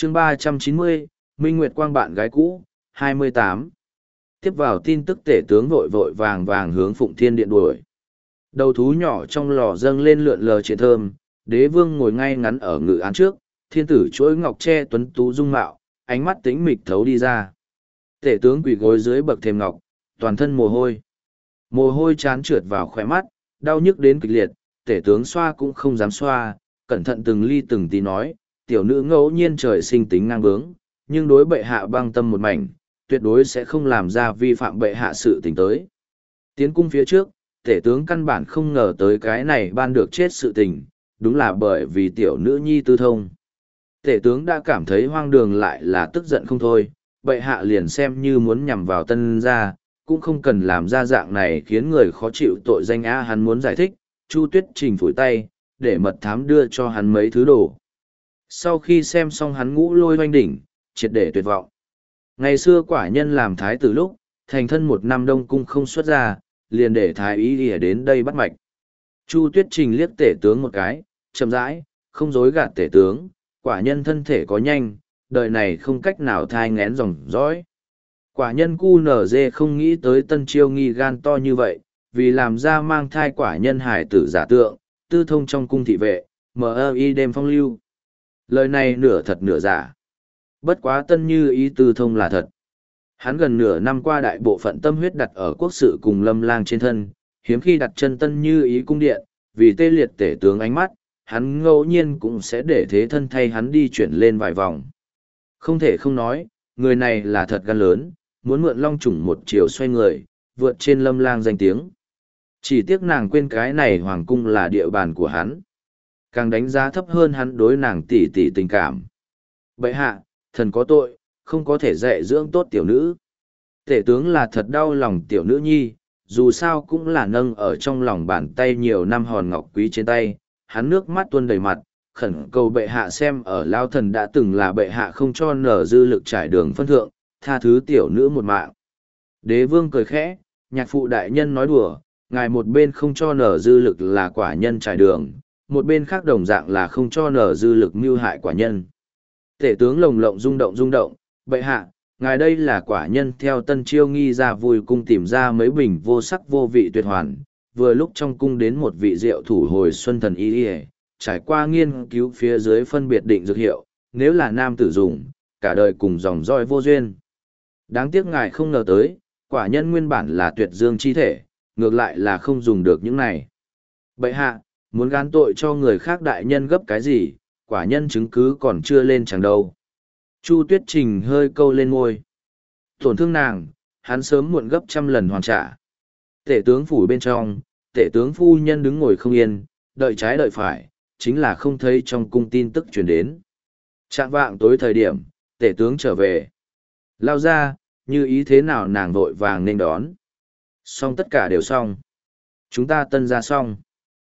chương 390, Minh Nguyệt Quang bạn gái cũ, 28. Tiếp vào tin tức tể tướng vội vội vàng vàng hướng Phụng Thiên Điện đuổi. Đầu thú nhỏ trong lò dâng lên lượn lờ triển thơm, đế vương ngồi ngay ngắn ở ngự án trước, thiên tử chuỗi ngọc tre tuấn tú dung mạo, ánh mắt tĩnh mịch thấu đi ra. Tể tướng quỳ gối dưới bậc thềm ngọc, toàn thân mồ hôi. Mồ hôi chán trượt vào khóe mắt, đau nhức đến kịch liệt, tể tướng xoa cũng không dám xoa, cẩn thận từng ly từng tí nói, tiểu nữ ngẫu nhiên trời sinh tính ngang bướng, nhưng đối bệ hạ băng tâm một mảnh, tuyệt đối sẽ không làm ra vi phạm bệ hạ sự tình tới. Tiến cung phía trước, tể tướng căn bản không ngờ tới cái này ban được chết sự tình, đúng là bởi vì tiểu nữ nhi tư thông. Tể tướng đã cảm thấy hoang đường lại là tức giận không thôi, bệ hạ liền xem như muốn nhằm vào tân gia, cũng không cần làm ra dạng này khiến người khó chịu tội danh á. Hắn muốn giải thích, Chu Tuyết Trình phủi tay, để mật thám đưa cho hắn mấy thứ đồ. Sau khi xem xong hắn ngũ lôi oanh đỉnh, triệt để tuyệt vọng. Ngày xưa quả nhân làm thái tử lúc, thành thân một năm đông cung không xuất ra, liền để thái ý ỉa đến đây bắt mạch. Chu Tuyết Trình liếc tể tướng một cái, chậm rãi, không dối gạt tể tướng, quả nhân thân thể có nhanh, đời này không cách nào thai ngén dòng dõi. Quả nhân cu nở dê không nghĩ tới Tân Chiêu Nghi gan to như vậy, vì làm ra mang thai quả nhân hải tử giả tượng, tư thông trong cung thị vệ, M.I. đêm phong lưu. Lời này nửa thật nửa giả. Bất quá Tân Như Ý tư thông là thật. Hắn gần nửa năm qua đại bộ phận tâm huyết đặt ở quốc sự cùng Lâm Lang trên thân, hiếm khi đặt chân Tân Như Ý cung điện, vì tê liệt tể tướng ánh mắt, hắn ngẫu nhiên cũng sẽ để thế thân thay hắn đi chuyển lên vài vòng. Không thể không nói, người này là thật gan lớn, muốn mượn long chủng một chiều xoay người, vượt trên Lâm Lang danh tiếng. Chỉ tiếc nàng quên cái này hoàng cung là địa bàn của hắn. Càng đánh giá thấp hơn hắn đối nàng tỉ tỉ tình cảm. Bệ hạ, thần có tội, không có thể dạy dưỡng tốt tiểu nữ. Tể tướng là thật đau lòng tiểu nữ nhi, dù sao cũng là nâng ở trong lòng bàn tay nhiều năm hòn ngọc quý trên tay, hắn nước mắt tuôn đầy mặt, khẩn cầu bệ hạ xem ở lao thần đã từng là bệ hạ không cho nở dư lực trải đường phân thượng, tha thứ tiểu nữ một mạng. Đế vương cười khẽ, nhạc phụ đại nhân nói đùa, ngài một bên không cho nở dư lực là quả nhân trải đường, một bên khác đồng dạng là không cho nở dư lực mưu hại quả nhân. Tể tướng lồng lộng rung động, bệ hạ, ngài đây là quả nhân theo Tân Chiêu Nghi ra vui cung tìm ra mấy bình vô sắc vô vị tuyệt hoàn, vừa lúc trong cung đến một vị rượu thủ hồi xuân thần y y, trải qua nghiên cứu phía dưới phân biệt định dược hiệu, nếu là nam tử dùng, cả đời cùng dòng roi vô duyên. Đáng tiếc ngài không ngờ tới, quả nhân nguyên bản là tuyệt dương chi thể, ngược lại là không dùng được những này. Bệ hạ, muốn gán tội cho người khác đại nhân gấp cái gì, quả nhân chứng cứ còn chưa lên chẳng đâu. Chu Tuyết Trình hơi câu lên ngôi. Tổn thương nàng, hắn sớm muộn gấp trăm lần hoàn trả. Tể tướng phủ bên trong, tể tướng phu nhân đứng ngồi không yên, đợi trái đợi phải, chính là không thấy trong cung tin tức truyền đến. Trạng vạng tối thời điểm, tể tướng trở về. Lao ra, như ý thế nào nàng vội vàng nên đón. Xong tất cả đều xong. Chúng ta tân ra xong.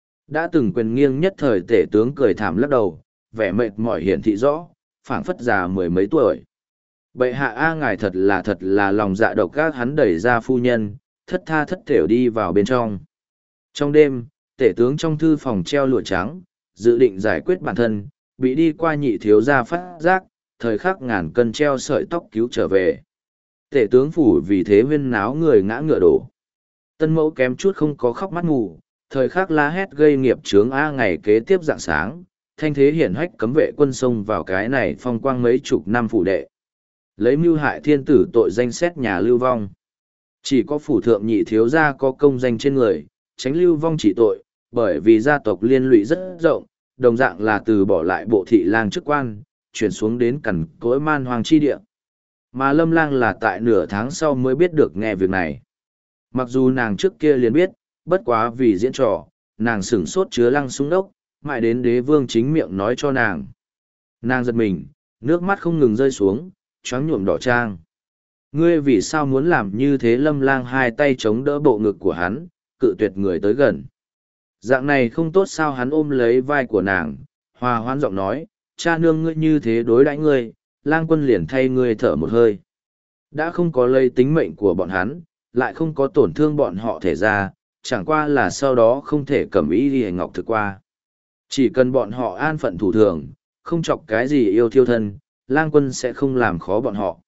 Đã từng quyền nghiêng nhất thời tể tướng cười thảm lắc đầu, vẻ mệt mỏi hiển thị rõ, phảng phất già mười mấy tuổi. Bệ hạ a ngài thật là lòng dạ độc ác. Hắn đẩy ra phu nhân, thất tha thất thểu đi vào bên trong. Trong đêm, tể tướng trong thư phòng treo lụa trắng, dự định giải quyết bản thân, bị đi qua nhị thiếu gia phát giác, thời khắc ngàn cân treo sợi tóc cứu trở về. Tể tướng phủ vì thế huyên náo người ngã ngựa đổ. Tân mẫu kém chút không có khóc mắt ngủ, thời khắc la hét gây nghiệp chướng a. Ngày kế tiếp rạng sáng, thanh thế hiển hách cấm vệ quân xông vào cái này phong quang mấy chục năm phủ đệ. Lấy mưu hại thiên tử tội danh xét nhà lưu vong. Chỉ có phủ thượng nhị thiếu gia có công danh trên người, tránh lưu vong chỉ tội, bởi vì gia tộc liên lụy rất rộng, đồng dạng là từ bỏ lại bộ thị lang chức quan, chuyển xuống đến cằn cỗi man hoang chi địa. Mà Lâm Lang là tại nửa tháng sau mới biết được nghe việc này. Mặc dù nàng trước kia liền biết, bất quá vì diễn trò, nàng sửng sốt chứa lăng súng đốc, mãi đến đế vương chính miệng nói cho nàng. Nàng giật mình, nước mắt không ngừng rơi xuống, choáng nhuộm đỏ trang. Ngươi vì sao muốn làm như thế? Lâm Lang hai tay chống đỡ bộ ngực của hắn, cự tuyệt người tới gần. Dạng này không tốt sao? Hắn ôm lấy vai của nàng, hòa hoãn giọng nói, cha nương ngươi như thế đối đãi ngươi, Lang quân liền thay ngươi thở một hơi. Đã không có lây tính mệnh của bọn hắn, lại không có tổn thương bọn họ thể ra, chẳng qua là sau đó không thể cầm ý đi ngọc thực qua. Chỉ cần bọn họ an phận thủ thường, không chọc cái gì yêu thiêu thân, lang quân sẽ không làm khó bọn họ.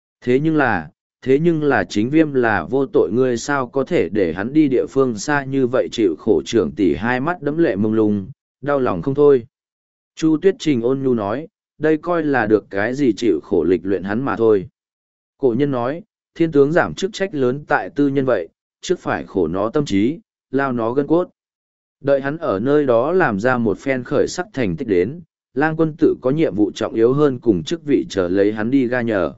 Thế nhưng là chính Viêm là vô tội, ngươi sao có thể để hắn đi địa phương xa như vậy chịu khổ. Trưởng tỷ hai mắt đẫm lệ mông lung, đau lòng không thôi. Chu Tuyết Trình ôn nhu nói, đây coi là được cái gì, chịu khổ lịch luyện hắn mà thôi. Cổ nhân nói, thiên tướng giảm chức trách lớn tại tư nhân vậy, trước phải khổ nó tâm trí, lao nó gân cốt. Đợi hắn ở nơi đó làm ra một phen khởi sắc thành tích đến, lang quân tự có nhiệm vụ trọng yếu hơn cùng chức vị chờ lấy hắn đi ga nhờ.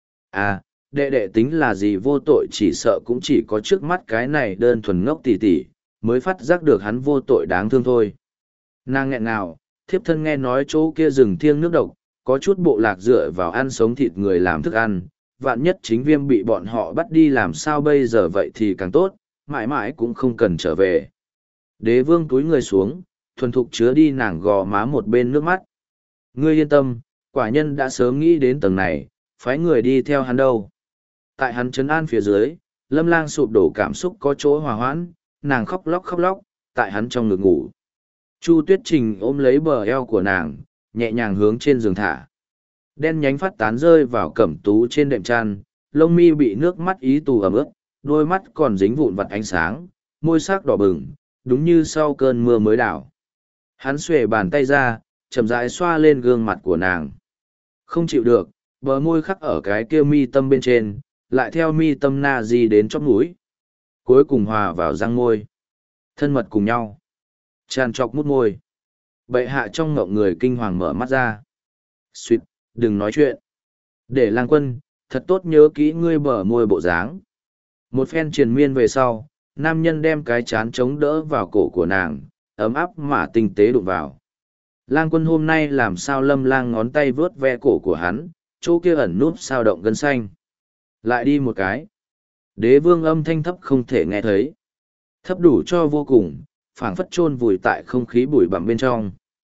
À, đệ đệ tính là gì, vô tội chỉ sợ cũng chỉ có trước mắt cái này đơn thuần ngốc tỉ tỉ, mới phát giác được hắn vô tội đáng thương thôi. Nàng nghẹn ngào, thiếp thân nghe nói chỗ kia rừng thiêng nước độc, có chút bộ lạc dựa vào ăn sống thịt người làm thức ăn, vạn nhất chính Viêm bị bọn họ bắt đi làm sao bây giờ, vậy thì càng tốt, mãi mãi cũng không cần trở về. Đế vương túi người xuống, thuần thục chứa đi nàng gò má một bên nước mắt. Ngươi yên tâm, quả nhân đã sớm nghĩ đến tầng này, phái người đi theo hắn đâu. Tại hắn trấn an phía dưới, Lâm Lang sụp đổ cảm xúc có chỗ hòa hoãn, nàng khóc lóc, tại hắn trong ngực ngủ. Chu Tuyết Trình ôm lấy bờ eo của nàng, nhẹ nhàng hướng trên giường thả. Đen nhánh phát tán rơi vào cẩm tú trên đệm chăn, lông mi bị nước mắt ý tù ẩm ướt, đôi mắt còn dính vụn vặt ánh sáng, môi sắc đỏ bừng, đúng như sau cơn mưa mới đảo. Hắn xuề bàn tay ra, chậm rãi xoa lên gương mặt của nàng. Không chịu được, bờ môi khắc ở cái kia mi tâm bên trên, lại theo mi tâm na di đến chóp mũi. Cuối cùng hòa vào răng môi. Thân mật cùng nhau. Tràn trọc mút môi. Bệ hạ trong ngộng người kinh hoàng mở mắt ra. Xuyệt, đừng nói chuyện. Để lang quân, thật tốt nhớ kỹ ngươi bờ môi bộ dáng. Một phen triền miên về sau, nam nhân đem cái chán chống đỡ vào cổ của nàng, ấm áp mà tinh tế đụng vào. Lang quân hôm nay làm sao, Lâm Lang ngón tay vướt ve cổ của hắn, chỗ kia ẩn núp sao động gân xanh. Lại đi một cái. Đế vương âm thanh thấp không thể nghe thấy. Thấp đủ cho vô cùng, phảng phất chôn vùi tại không khí bụi bặm bên trong.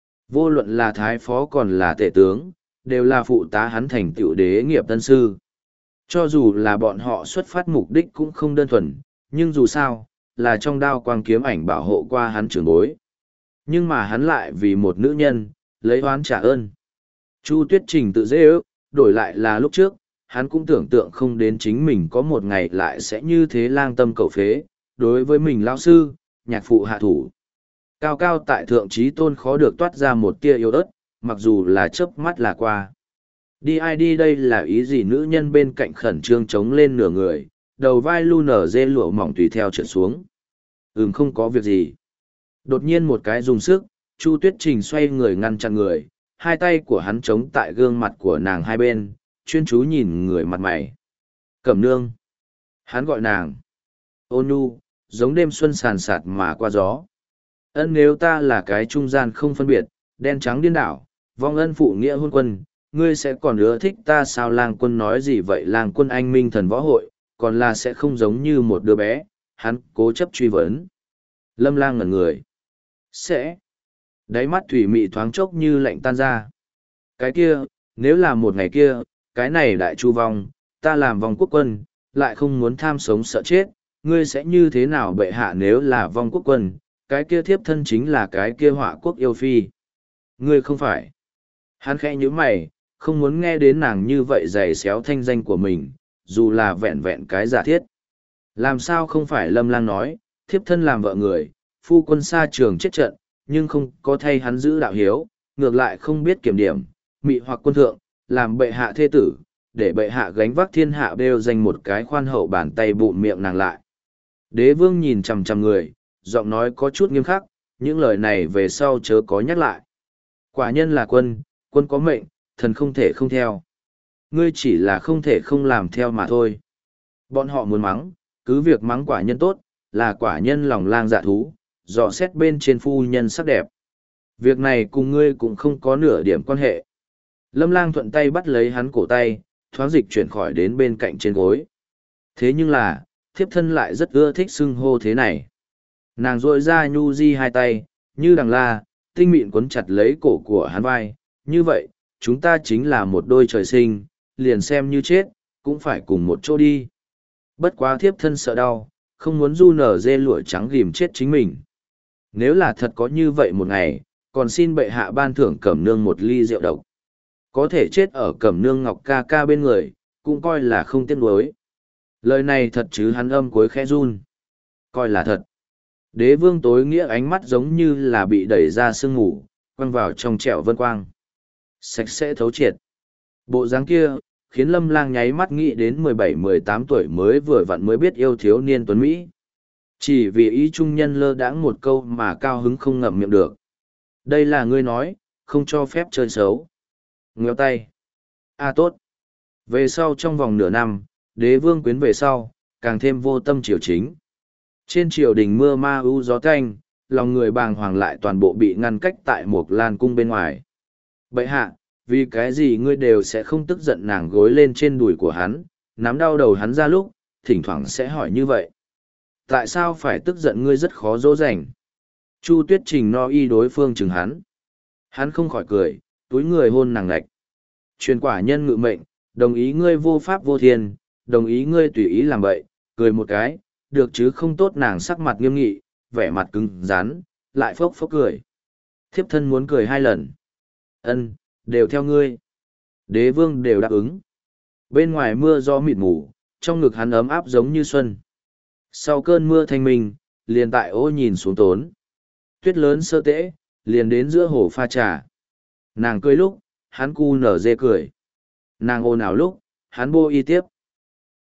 Vô luận là thái phó còn là tể tướng, đều là phụ tá hắn thành tựu đế nghiệp tân sư. Cho dù là bọn họ xuất phát mục đích cũng không đơn thuần, nhưng dù sao, là trong đao quang kiếm ảnh bảo hộ qua hắn trưởng bối. Nhưng mà hắn lại vì một nữ nhân, lấy oán trả ơn. Chu Tuyết Trình tự dễ ước, đổi lại là lúc trước, hắn cũng tưởng tượng không đến chính mình có một ngày lại sẽ như thế lang tâm cầu phế, đối với mình lao sư, nhạc phụ hạ thủ. Cao cao tại thượng trí tôn khó được toát ra một tia yêu ớt, mặc dù là chớp mắt là qua. Đi ai đi đây là ý gì, nữ nhân bên cạnh khẩn trương chống lên nửa người, đầu vai lu nở dê lụa mỏng tùy theo trượt xuống. Không có việc gì. Đột nhiên một cái dùng sức, Chu Tuyết Trình xoay người ngăn chặn người, hai tay của hắn chống tại gương mặt của nàng hai bên, chuyên chú nhìn người mặt mày. Cẩm nương. Hắn gọi nàng. Ôn nhu, giống đêm xuân sàn sạt mà qua gió. Ân, nếu ta là cái trung gian không phân biệt, đen trắng điên đảo, vong ân phụ nghĩa hôn quân, ngươi sẽ còn ưa thích ta sao? Lang quân nói gì vậy? Lang quân anh minh thần võ hội, còn là sẽ không giống như một đứa bé. Hắn cố chấp truy vấn. Lâm Lang ngẩn người. Sẽ. Đáy mắt thủy mị thoáng chốc như lạnh tan ra. Cái kia, nếu là một ngày kia, cái này đại chu vong, ta làm vong quốc quân, lại không muốn tham sống sợ chết, ngươi sẽ như thế nào? Bệ hạ, nếu là vong quốc quân, cái kia thiếp thân chính là cái kia họa quốc yêu phi. Ngươi không phải. Hắn khẽ nhíu mày, không muốn nghe đến nàng như vậy giày xéo thanh danh của mình, dù là vẹn vẹn cái giả thiết. Làm sao không phải? Lâm Lang nói, thiếp thân làm vợ người, phu quân xa trường chết trận, nhưng không có thay hắn giữ đạo hiếu, ngược lại không biết kiểm điểm, mị hoặc quân thượng, làm bệ hạ thê tử, để bệ hạ gánh vác thiên hạ, đều dành một cái khoan hậu bàn tay bụm miệng nàng lại. Đế vương nhìn chằm chằm người, giọng nói có chút nghiêm khắc, những lời này về sau chớ có nhắc lại. Quả nhân là quân, quân có mệnh, thần không thể không theo. Ngươi chỉ là không thể không làm theo mà thôi. Bọn họ muốn mắng, cứ việc mắng quả nhân tốt, là quả nhân lòng lang dạ thú, dò xét bên trên phu nhân sắc đẹp. Việc này cùng ngươi cũng không có nửa điểm quan hệ. Lâm Lang thuận tay bắt lấy hắn cổ tay, thoáng dịch chuyển khỏi đến bên cạnh trên gối. Thế nhưng là, thiếp thân lại rất ưa thích xưng hô thế này. Nàng rội ra nhu di hai tay, như đằng la, tinh mịn quấn chặt lấy cổ của hắn vai. Như vậy, chúng ta chính là một đôi trời sinh, liền xem như chết, cũng phải cùng một chỗ đi. Bất quá thiếp thân sợ đau, không muốn du nở dê lụa trắng ghim chết chính mình. Nếu là thật có như vậy một ngày, còn xin bệ hạ ban thưởng Cẩm nương một ly rượu độc. Có thể chết ở Cẩm Nương Ngọc ca ca bên người, cũng coi là không tiếc nuối. Lời này thật chứ, hắn âm cuối khẽ run. Coi là thật. Đế vương tối nghĩa ánh mắt giống như là bị đẩy ra sương ngủ, quăng vào trong trẻo vân quang. Sạch sẽ thấu triệt. Bộ dáng kia, khiến Lâm Lang nháy mắt nghĩ đến 17-18 tuổi mới vừa vặn mới biết yêu thiếu niên tuấn Mỹ. Chỉ vì ý trung nhân lơ đãng một câu mà cao hứng không ngậm miệng được. Đây là ngươi nói, không cho phép chơi xấu. Ngéo tay. Tốt. Về sau trong vòng nửa năm, đế vương quyến về sau, càng thêm vô tâm triều chính. Trên triều đình mưa ma ưu gió canh, lòng người bàng hoàng lại toàn bộ bị ngăn cách tại một lan cung bên ngoài. Bậy hạ, vì cái gì ngươi đều sẽ không tức giận nàng gối lên trên đùi của hắn, nắm đau đầu hắn ra lúc, thỉnh thoảng sẽ hỏi như vậy. Tại sao phải tức giận ngươi rất khó dỗ dành? Chu Tuyết Trình no y đối phương chừng hắn. Hắn không khỏi cười, túi người hôn nàng lạch. Truyền quả nhân ngự mệnh, đồng ý ngươi vô pháp vô thiên, đồng ý ngươi tùy ý làm bậy, cười một cái, được chứ không tốt, nàng sắc mặt nghiêm nghị, vẻ mặt cứng rắn, lại phốc phốc cười. Thiếp thân muốn cười 2 lần. Ân, đều theo ngươi. Đế vương đều đáp ứng. Bên ngoài mưa gió mịt mù, trong ngực hắn ấm áp giống như xuân. Sau cơn mưa thanh minh, liền tại ô nhìn xuống tốn. Tuyết lớn sơ tễ, liền đến giữa hồ pha trà. Nàng cười lúc, hắn cu nở dê cười. Nàng ồn ào lúc, hắn bô y tiếp.